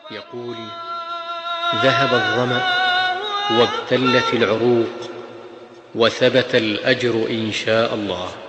يقول: ذهب الظمأ وابتلت العروق وثبت الأجر إن شاء الله.